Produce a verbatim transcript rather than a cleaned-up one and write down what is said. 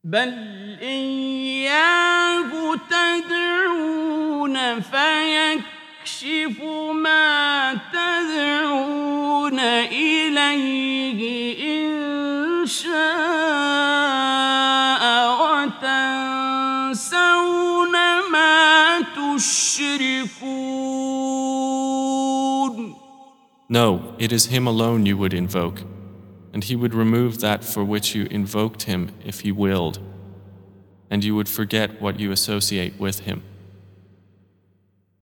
بل إياه تدعون فيكشف ما تدعون إليه إن شاء وتنسون ما تشركون. No, it is him alone you would invoke, and he would remove that for which you invoked him if he willed, and you would forget what you associate with him.